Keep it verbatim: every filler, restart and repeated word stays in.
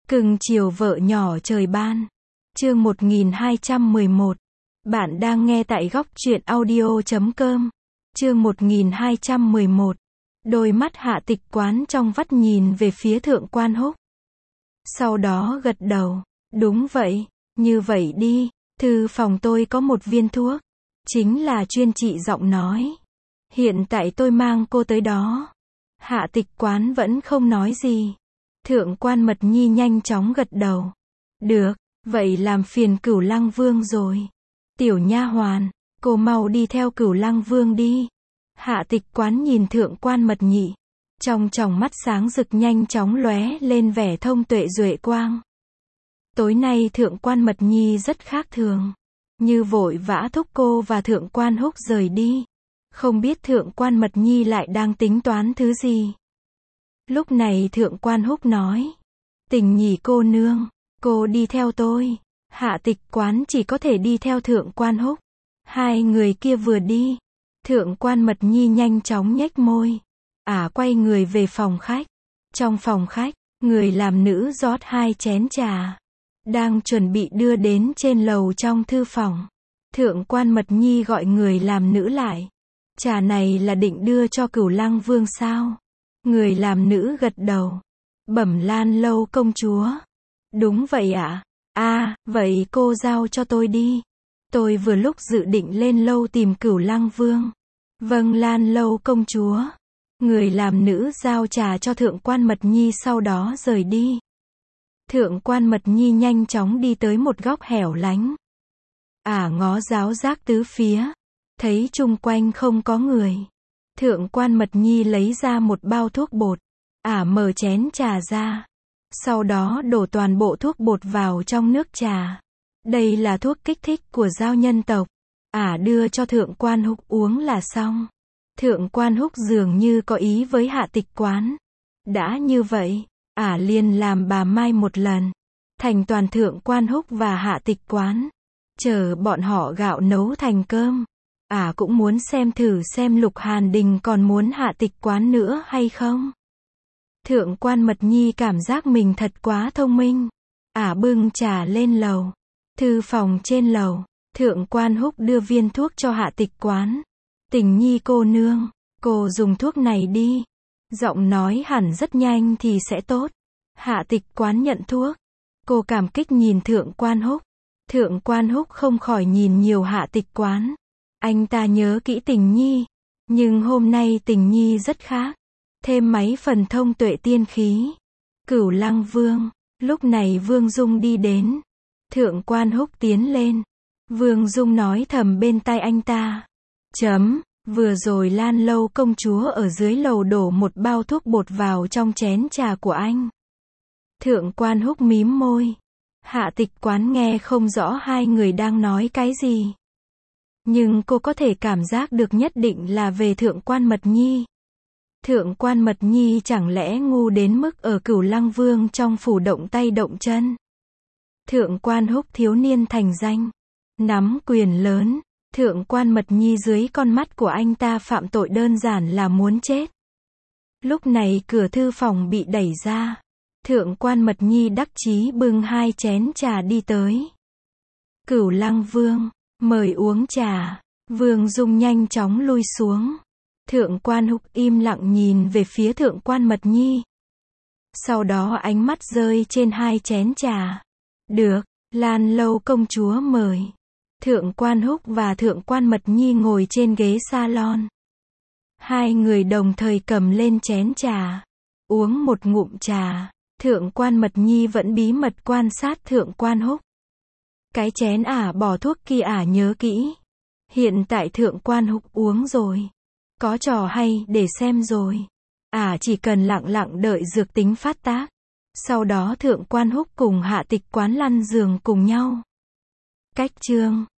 Cưng chiều vợ nhỏ trời ban. Chương một nghìn hai trăm mười một. Bạn đang nghe tại góc truyện audio chấm com. Chương một nghìn hai trăm mười một. Đôi mắt Hạ Tịch Quán trong vắt nhìn về phía Thượng Quan Húc. Sau đó gật đầu. Đúng vậy, như vậy đi, thư phòng tôi có một viên thuốc. Chính là chuyên trị giọng nói. Hiện tại tôi mang cô tới đó. Hạ Tịch Quán vẫn không nói gì. Thượng Quan Mật Nhi nhanh chóng gật đầu. Được, vậy làm phiền Cửu Lăng Vương rồi. Tiểu nha hoàn, cô mau đi theo Cửu Lăng Vương đi. Hạ Tịch Quán nhìn Thượng Quan Mật Nhi. Trong tròng mắt sáng rực nhanh chóng lóe lên vẻ thông tuệ duệ quang. Tối nay Thượng Quan Mật Nhi rất khác thường. Như vội vã thúc cô và Thượng Quan Húc rời đi. Không biết Thượng Quan Mật Nhi lại đang tính toán thứ gì. Lúc này Thượng Quan Húc nói. Tình Nhỉ cô nương, cô đi theo tôi. Hạ Tịch Quán chỉ có thể đi theo Thượng Quan Húc. Hai người kia vừa đi. Thượng Quan Mật Nhi nhanh chóng nhếch môi. Ả à, quay người về phòng khách. Trong phòng khách, người làm nữ rót hai chén trà. Đang chuẩn bị đưa đến trên lầu trong thư phòng. Thượng Quan Mật Nhi gọi người làm nữ lại. Trà này là định đưa cho Cửu Lăng Vương sao? Người làm nữ gật đầu. Bẩm Lan Lâu công chúa. Đúng vậy ạ. À? À, vậy cô giao cho tôi đi. Tôi vừa lúc dự định lên lâu tìm Cửu Lăng Vương. Vâng Lan Lâu công chúa. Người làm nữ giao trà cho Thượng Quan Mật Nhi sau đó rời đi. Thượng Quan Mật Nhi nhanh chóng đi tới một góc hẻo lánh. Ả à, ngó giáo giác tứ phía. Thấy chung quanh không có người. Thượng Quan Mật Nhi lấy ra một bao thuốc bột. Ả à, mở chén trà ra. Sau đó đổ toàn bộ thuốc bột vào trong nước trà. Đây là thuốc kích thích của Giao nhân tộc. Ả à, đưa cho Thượng Quan Húc uống là xong. Thượng Quan Húc dường như có ý với Hạ Tịch Quán. Đã như vậy, Ả à, liền làm bà Mai một lần. Thành toàn Thượng Quan Húc và Hạ Tịch Quán. Chờ bọn họ gạo nấu thành cơm. Ả à, cũng muốn xem thử xem Lục Hàn Đình còn muốn Hạ Tịch Quán nữa hay không. Thượng Quan Mật Nhi cảm giác mình thật quá thông minh. Ả à, bưng trà lên lầu. Thư phòng trên lầu. Thượng Quan Húc đưa viên thuốc cho Hạ Tịch Quán. Tình Nhi cô nương, cô dùng thuốc này đi. Giọng nói hẳn rất nhanh thì sẽ tốt. Hạ Tịch Quán nhận thuốc. Cô cảm kích nhìn Thượng Quan Húc. Thượng Quan Húc không khỏi nhìn nhiều Hạ Tịch Quán. Anh ta nhớ kỹ Tình Nhi. Nhưng hôm nay Tình Nhi rất khác. Thêm mấy phần thông tuệ tiên khí. Cửu Lăng Vương. Lúc này Vương Dung đi đến. Thượng Quan Húc tiến lên. Vương Dung nói thầm bên tai anh ta. Chấm, vừa rồi Lan Lâu công chúa ở dưới lầu đổ một bao thuốc bột vào trong chén trà của anh. Thượng Quan Húc mím môi. Hạ Tịch Quán nghe không rõ hai người đang nói cái gì. Nhưng cô có thể cảm giác được nhất định là về Thượng Quan Mật Nhi. Thượng Quan Mật Nhi chẳng lẽ ngu đến mức ở Cửu Lăng Vương trong phủ động tay động chân. Thượng Quan Húc thiếu niên thành danh. Nắm quyền lớn. Thượng Quan Mật Nhi dưới con mắt của anh ta phạm tội đơn giản là muốn chết. Lúc này cửa thư phòng bị đẩy ra. Thượng Quan Mật Nhi đắc chí bưng hai chén trà đi tới. Cửu Lăng Vương, mời uống trà. Vương Dung nhanh chóng lui xuống. Thượng Quan Húc im lặng nhìn về phía Thượng Quan Mật Nhi. Sau đó ánh mắt rơi trên hai chén trà. Được, Lan Lâu công chúa mời. Thượng Quan Húc và Thượng Quan Mật Nhi ngồi trên ghế salon. Hai người đồng thời cầm lên chén trà. Uống một ngụm trà. Thượng Quan Mật Nhi vẫn bí mật quan sát Thượng Quan Húc. Cái chén ả bỏ thuốc kia ả nhớ kỹ. Hiện tại Thượng Quan Húc uống rồi. Có trò hay để xem rồi. Ả chỉ cần lặng lặng đợi dược tính phát tác. Sau đó Thượng Quan Húc cùng Hạ Tịch Quán lăn giường cùng nhau. Cách chương